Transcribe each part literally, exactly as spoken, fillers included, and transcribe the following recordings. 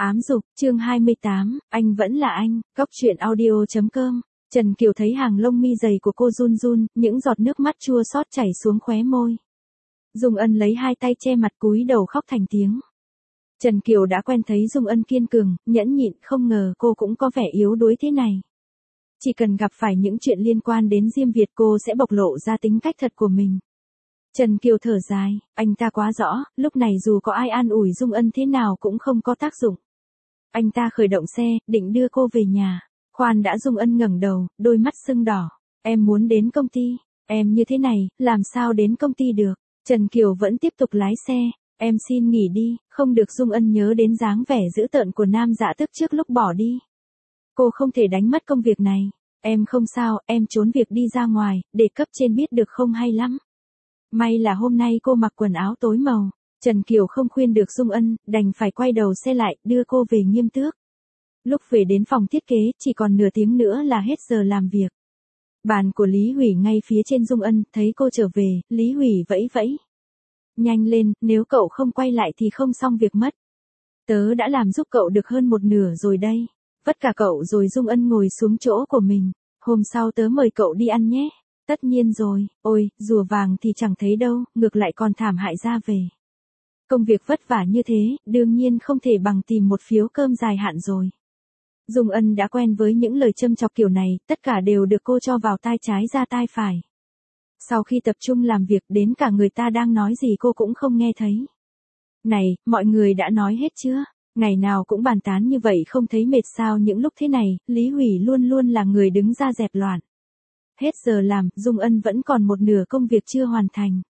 Ám dục, chương hai mươi tám, anh vẫn là anh, góc truyện audio chấm com. Trần Kiều thấy hàng lông mi dày của cô run run, những giọt nước mắt chua xót chảy xuống khóe môi. Dung Ân lấy hai tay che mặt cúi đầu khóc thành tiếng. Trần Kiều đã quen thấy Dung Ân kiên cường, nhẫn nhịn, không ngờ cô cũng có vẻ yếu đuối thế này. Chỉ cần gặp phải những chuyện liên quan đến Diêm Việt cô sẽ bộc lộ ra tính cách thật của mình. Trần Kiều thở dài, anh ta quá rõ, lúc này dù có ai an ủi Dung Ân thế nào cũng không có tác dụng. Anh ta khởi động xe, định đưa cô về nhà. Khoan đã. Dung Ân ngẩng đầu, đôi mắt sưng đỏ. Em muốn đến công ty. Em như thế này, làm sao đến công ty được? Trần Kiều vẫn tiếp tục lái xe. Em xin nghỉ đi, không được. Dung Ân nhớ đến dáng vẻ dữ tợn của Nam Dạ Tức trước lúc bỏ đi. Cô không thể đánh mất công việc này. Em không sao, em trốn việc đi ra ngoài, để cấp trên biết được không hay lắm. May là hôm nay cô mặc quần áo tối màu. Trần Kiều không khuyên được Dung Ân, đành phải quay đầu xe lại, đưa cô về Nghiêm Tước. Lúc về đến phòng thiết kế, chỉ còn nửa tiếng nữa là hết giờ làm việc. Bàn của Lý Hủy ngay phía trên. Dung Ân thấy cô trở về, Lý Hủy vẫy vẫy. Nhanh lên, nếu cậu không quay lại thì không xong việc mất. Tớ đã làm giúp cậu được hơn một nửa rồi đây. Vất cả cậu rồi. Dung Ân ngồi xuống chỗ của mình. Hôm sau tớ mời cậu đi ăn nhé. Tất nhiên rồi. Ôi, rùa vàng thì chẳng thấy đâu, ngược lại còn thảm hại ra về. Công việc vất vả như thế, đương nhiên không thể bằng tìm một phiếu cơm dài hạn rồi. Dung Ân đã quen với những lời châm chọc kiểu này, tất cả đều được cô cho vào tai trái ra tai phải. Sau khi tập trung làm việc, đến cả người ta đang nói gì cô cũng không nghe thấy. Này, mọi người đã nói hết chưa? Ngày nào cũng bàn tán như vậy không thấy mệt sao? Những lúc thế này, Lý Hủy luôn luôn là người đứng ra dẹp loạn. Hết giờ làm, Dung Ân vẫn còn một nửa công việc chưa hoàn thành.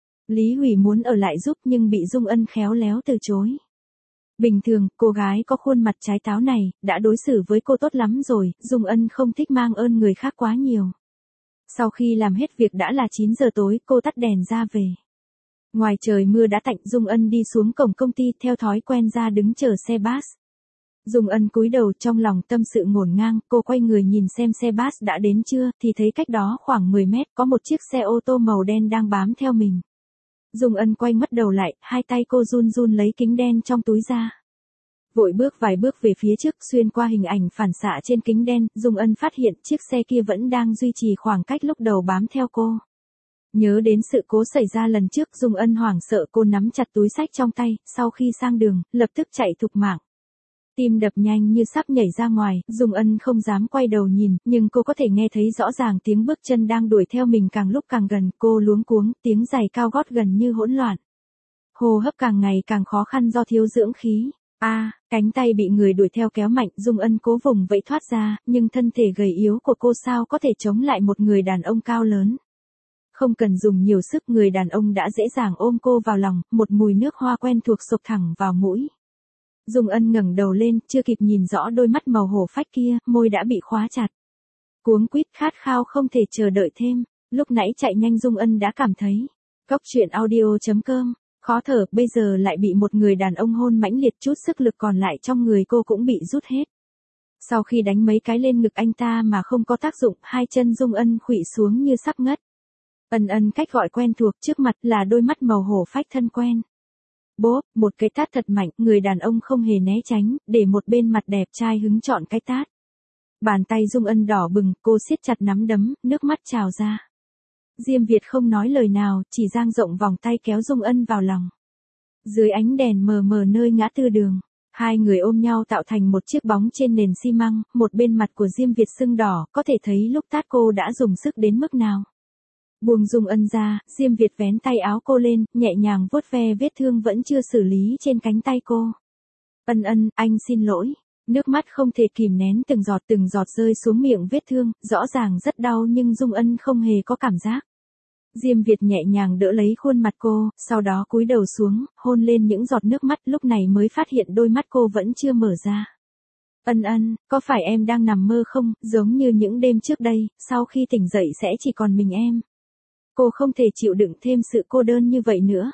Lý Hủy muốn ở lại giúp nhưng bị Dung Ân khéo léo từ chối. Bình thường, cô gái có khuôn mặt trái táo này, đã đối xử với cô tốt lắm rồi, Dung Ân không thích mang ơn người khác quá nhiều. Sau khi làm hết việc đã là chín giờ tối, cô tắt đèn ra về. Ngoài trời mưa đã tạnh, Dung Ân đi xuống cổng công ty, theo thói quen ra đứng chờ xe bus. Dung Ân cúi đầu trong lòng tâm sự ngổn ngang, cô quay người nhìn xem xe bus đã đến chưa, thì thấy cách đó khoảng mười mét, có một chiếc xe ô tô màu đen đang bám theo mình. Dung Ân quay mất đầu lại, hai tay cô run run lấy kính đen trong túi ra. Vội bước vài bước về phía trước, xuyên qua hình ảnh phản xạ trên kính đen, Dung Ân phát hiện chiếc xe kia vẫn đang duy trì khoảng cách lúc đầu bám theo cô. Nhớ đến sự cố xảy ra lần trước, Dung Ân hoảng sợ, cô nắm chặt túi xách trong tay, sau khi sang đường, lập tức chạy thục mạng. Tim đập nhanh như sắp nhảy ra ngoài, Dung Ân không dám quay đầu nhìn, nhưng cô có thể nghe thấy rõ ràng tiếng bước chân đang đuổi theo mình càng lúc càng gần, cô luống cuống, tiếng giày cao gót gần như hỗn loạn. Hô hấp càng ngày càng khó khăn do thiếu dưỡng khí. A, à, cánh tay bị người đuổi theo kéo mạnh, Dung Ân cố vùng vẫy thoát ra, nhưng thân thể gầy yếu của cô sao có thể chống lại một người đàn ông cao lớn. Không cần dùng nhiều sức, người đàn ông đã dễ dàng ôm cô vào lòng, một mùi nước hoa quen thuộc xộc thẳng vào mũi. Dung Ân ngẩng đầu lên, chưa kịp nhìn rõ đôi mắt màu hổ phách kia, môi đã bị khóa chặt. Cuống quýt khát khao không thể chờ đợi thêm, lúc nãy chạy nhanh Dung Ân đã cảm thấy. Góc truyện audio chấm com, khó thở, bây giờ lại bị một người đàn ông hôn mãnh liệt, chút sức lực còn lại trong người cô cũng bị rút hết. Sau khi đánh mấy cái lên ngực anh ta mà không có tác dụng, hai chân Dung Ân khuỵu xuống như sắp ngất. Ân ân cách gọi quen thuộc, trước mặt là đôi mắt màu hổ phách thân quen. Bốp, một cái tát thật mạnh, người đàn ông không hề né tránh, để một bên mặt đẹp trai hứng chọn cái tát. Bàn tay Dung Ân đỏ bừng, cô siết chặt nắm đấm, nước mắt trào ra. Diêm Việt không nói lời nào, chỉ dang rộng vòng tay kéo Dung Ân vào lòng. Dưới ánh đèn mờ mờ nơi ngã tư đường, hai người ôm nhau tạo thành một chiếc bóng trên nền xi măng, một bên mặt của Diêm Việt sưng đỏ, có thể thấy lúc tát cô đã dùng sức đến mức nào. Buông Dung Ân ra, Diêm Việt vén tay áo cô lên, nhẹ nhàng vuốt ve vết thương vẫn chưa xử lý trên cánh tay cô. Ân ân, anh xin lỗi. Nước mắt không thể kìm nén, từng giọt từng giọt rơi xuống miệng vết thương, rõ ràng rất đau nhưng Dung Ân không hề có cảm giác. Diêm Việt nhẹ nhàng đỡ lấy khuôn mặt cô, sau đó cúi đầu xuống, hôn lên những giọt nước mắt, lúc này mới phát hiện đôi mắt cô vẫn chưa mở ra. Ân ân, có phải em đang nằm mơ không, giống như những đêm trước đây, sau khi tỉnh dậy sẽ chỉ còn mình em. Cô không thể chịu đựng thêm sự cô đơn như vậy nữa.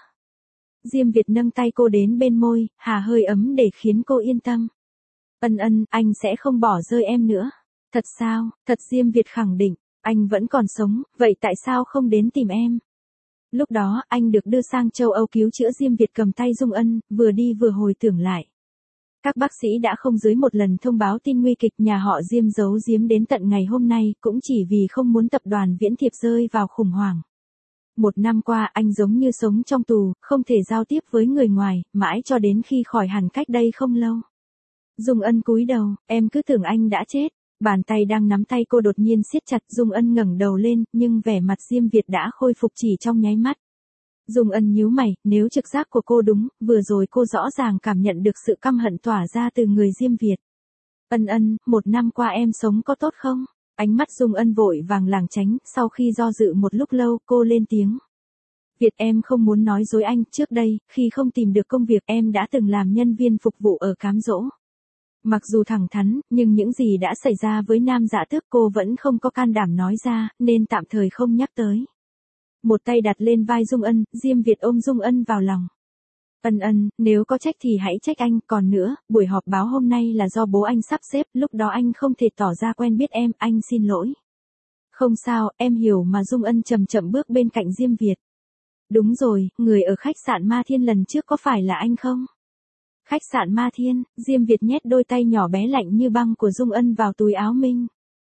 Diêm Việt nâng tay cô đến bên môi, hà hơi ấm để khiến cô yên tâm. Ân ân, anh sẽ không bỏ rơi em nữa. Thật sao? Thật. Diêm Việt khẳng định, anh vẫn còn sống, vậy tại sao không đến tìm em? Lúc đó, anh được đưa sang châu Âu cứu chữa. Diêm Việt cầm tay Dung Ân, vừa đi vừa hồi tưởng lại. Các bác sĩ đã không dưới một lần thông báo tin nguy kịch nhà họ Diêm giấu giếm đến tận ngày hôm nay cũng chỉ vì không muốn tập đoàn Viễn Thiệp rơi vào khủng hoảng. Một năm qua anh giống như sống trong tù, không thể giao tiếp với người ngoài, mãi cho đến khi khỏi hẳn cách đây không lâu. Dung Ân cúi đầu, em cứ tưởng anh đã chết. Bàn tay đang nắm tay cô đột nhiên siết chặt. Dung Ân ngẩng đầu lên, nhưng vẻ mặt Diêm Việt đã khôi phục chỉ trong nháy mắt. Dung Ân nhíu mày, nếu trực giác của cô đúng, vừa rồi cô rõ ràng cảm nhận được sự căm hận tỏa ra từ người Diêm Việt. Ân Ân, một năm qua em sống có tốt không? Ánh mắt Dung Ân vội vàng lảng tránh, sau khi do dự một lúc lâu, cô lên tiếng. Việt, em không muốn nói dối anh, trước đây, khi không tìm được công việc em đã từng làm nhân viên phục vụ ở Cám Dỗ. Mặc dù thẳng thắn, nhưng những gì đã xảy ra với Nam Dạ Tước cô vẫn không có can đảm nói ra, nên tạm thời không nhắc tới. Một tay đặt lên vai Dung Ân, Diêm Việt ôm Dung Ân vào lòng. Ân Ân, nếu có trách thì hãy trách anh, còn nữa, buổi họp báo hôm nay là do bố anh sắp xếp, lúc đó anh không thể tỏ ra quen biết em, anh xin lỗi. Không sao, em hiểu mà. Dung Ân chậm chậm bước bên cạnh Diêm Việt. Đúng rồi, người ở khách sạn Ma Thiên lần trước có phải là anh không? Khách sạn Ma Thiên, Diêm Việt nhét đôi tay nhỏ bé lạnh như băng của Dung Ân vào túi áo mình.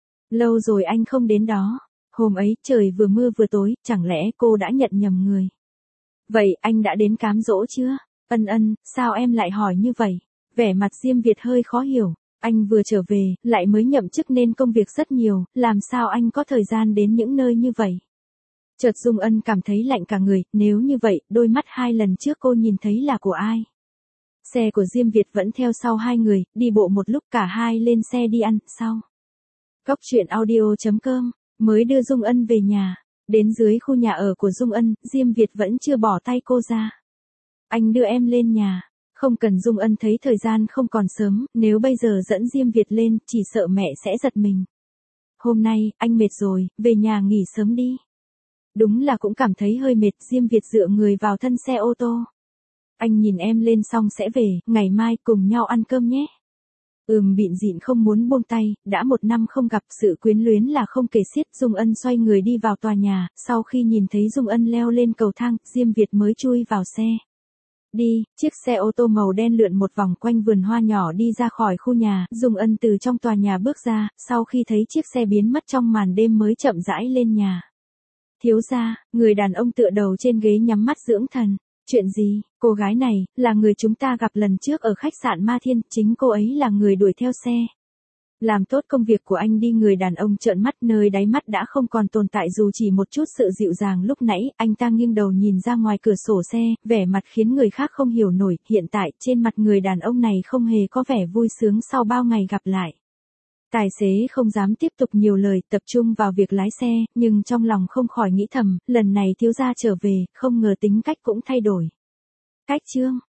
Lâu rồi anh không đến đó. Hôm ấy, trời vừa mưa vừa tối, chẳng lẽ cô đã nhận nhầm người? Vậy, anh đã đến Cám Dỗ chưa? Ân Ân, sao em lại hỏi như vậy? Vẻ mặt Diêm Việt hơi khó hiểu. Anh vừa trở về, lại mới nhậm chức nên công việc rất nhiều, làm sao anh có thời gian đến những nơi như vậy? Chợt Dung Ân cảm thấy lạnh cả người, nếu như vậy, đôi mắt hai lần trước cô nhìn thấy là của ai? Xe của Diêm Việt vẫn theo sau hai người, đi bộ một lúc cả hai lên xe đi ăn, sau. Cóc truyện audio chấm com, mới đưa Dung Ân về nhà. Đến dưới khu nhà ở của Dung Ân, Diêm Việt vẫn chưa bỏ tay cô ra. Anh đưa em lên nhà. Không cần. Dung Ân thấy thời gian không còn sớm, nếu bây giờ dẫn Diêm Việt lên, chỉ sợ mẹ sẽ giật mình. Hôm nay, anh mệt rồi, về nhà nghỉ sớm đi. Đúng là cũng cảm thấy hơi mệt. Diêm Việt dựa người vào thân xe ô tô. Anh nhìn em lên xong sẽ về, ngày mai cùng nhau ăn cơm nhé. Ừm. Bịn dịn không muốn buông tay, đã một năm không gặp, sự quyến luyến là không kể xiết. Dung Ân xoay người đi vào tòa nhà, sau khi nhìn thấy Dung Ân leo lên cầu thang, Diêm Việt mới chui vào xe. Đi, chiếc xe ô tô màu đen lượn một vòng quanh vườn hoa nhỏ đi ra khỏi khu nhà, Dung Ân từ trong tòa nhà bước ra, sau khi thấy chiếc xe biến mất trong màn đêm mới chậm rãi lên nhà. Thiếu gia, người đàn ông tựa đầu trên ghế nhắm mắt dưỡng thần. Chuyện gì? Cô gái này, là người chúng ta gặp lần trước ở khách sạn Ma Thiên, chính cô ấy là người đuổi theo xe. Làm tốt công việc của anh đi. Người đàn ông trợn mắt, nơi đáy mắt đã không còn tồn tại dù chỉ một chút sự dịu dàng lúc nãy. Anh ta nghiêng đầu nhìn ra ngoài cửa sổ xe, vẻ mặt khiến người khác không hiểu nổi. Hiện tại, trên mặt người đàn ông này không hề có vẻ vui sướng sau bao ngày gặp lại. Tài xế không dám tiếp tục nhiều lời, tập trung vào việc lái xe, nhưng trong lòng không khỏi nghĩ thầm, lần này thiếu gia trở về, không ngờ tính cách cũng thay đổi. Cách chương